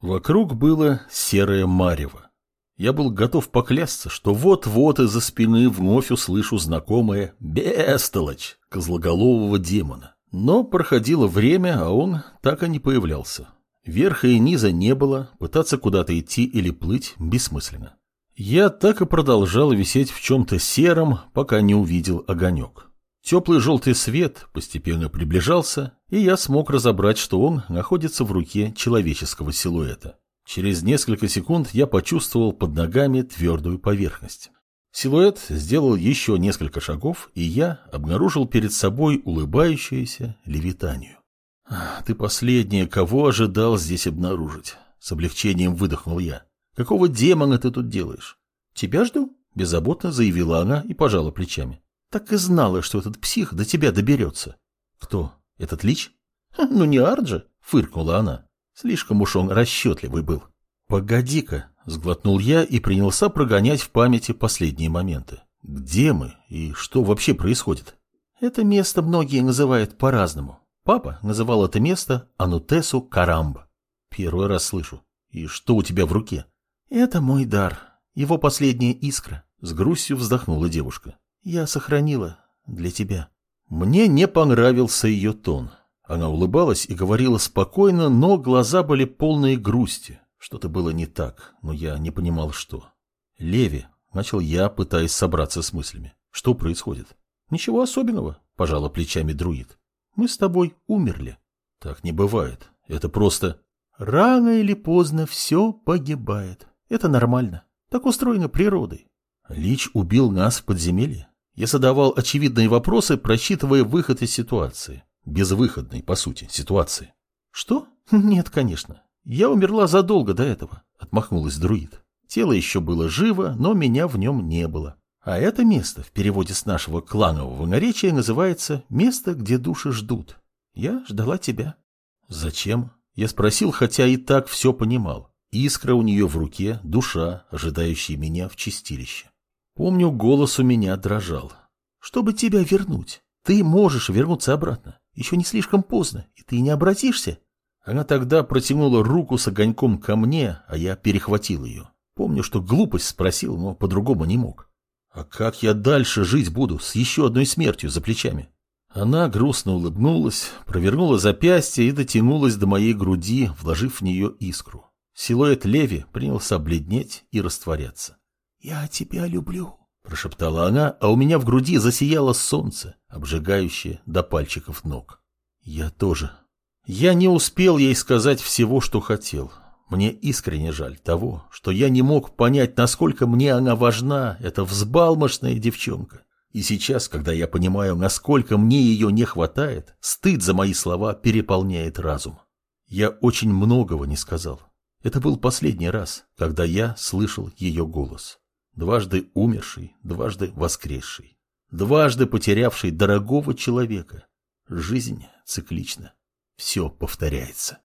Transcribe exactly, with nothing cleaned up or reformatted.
Вокруг было серое марево. Я был готов поклясться, что вот-вот из-за спины вновь услышу знакомое «бестолочь» козлоголового демона. Но проходило время, а он так и не появлялся. Верха и низа не было, пытаться куда-то идти или плыть бессмысленно. Я так и продолжал висеть в чем-то сером, пока не увидел огонек. Теплый желтый свет постепенно приближался, и я смог разобрать, что он находится в руке человеческого силуэта. Через несколько секунд я почувствовал под ногами твердую поверхность. Силуэт сделал еще несколько шагов, и я обнаружил перед собой улыбающуюся Левитанию. «Ты последнее, кого ожидал здесь обнаружить?» С облегчением выдохнул я. «Какого демона ты тут делаешь?» «Тебя жду», — беззаботно заявила она и пожала плечами. «Так и знала, что этот псих до тебя доберется». «Кто? Этот лич?» «Ну не Арджи», — фыркнула она. Слишком уж он расчетливый был. «Погоди-ка», — сглотнул я и принялся прогонять в памяти последние моменты. «Где мы и что вообще происходит?» «Это место многие называют по-разному. Папа называл это место Анутесу Карамба». «Первый раз слышу. И что у тебя в руке?» «Это мой дар. Его последняя искра», — с грустью вздохнула девушка. «Я сохранила для тебя». Мне не понравился ее тон. Она улыбалась и говорила спокойно, но глаза были полные грусти. Что-то было не так, но я не понимал, что. «Леви», — начал я, пытаясь собраться с мыслями. «Что происходит?» «Ничего особенного», — пожала плечами друид. «Мы с тобой умерли». «Так не бывает. Это просто...» «Рано или поздно все погибает. Это нормально. Так устроено природой». «Лич убил нас в подземелье?» Я задавал очевидные вопросы, просчитывая выход из ситуации. Безвыходной, по сути, ситуации. «Что? Нет, конечно. Я умерла задолго до этого», — отмахнулась друид. «Тело еще было живо, но меня в нем не было. А это место в переводе с нашего кланового наречия называется «место, где души ждут». Я ждала тебя». «Зачем?» Я спросил, хотя и так все понимал. Искра у нее в руке, душа, ожидающая меня в чистилище. Помню, голос у меня дрожал. «Чтобы тебя вернуть. Ты можешь вернуться обратно. Еще не слишком поздно, и ты не обратишься». Она тогда протянула руку с огоньком ко мне, а я перехватил ее. Помню, что глупость спросил, но по-другому не мог. «А как я дальше жить буду с еще одной смертью за плечами?» Она грустно улыбнулась, провернула запястье и дотянулась до моей груди, вложив в нее искру. Силуэт Леви принялся бледнеть и растворяться. «Я тебя люблю», — прошептала она, а у меня в груди засияло солнце, обжигающее до пальчиков ног. «Я тоже». Я не успел ей сказать всего, что хотел. Мне искренне жаль того, что я не мог понять, насколько мне она важна, эта взбалмошная девчонка. И сейчас, когда я понимаю, насколько мне ее не хватает, стыд за мои слова переполняет разум. Я очень многого не сказал. Это был последний раз, когда я слышал ее голос. Дважды умерший, дважды воскресший. Дважды потерявший дорогого человека. Жизнь циклична. Все повторяется.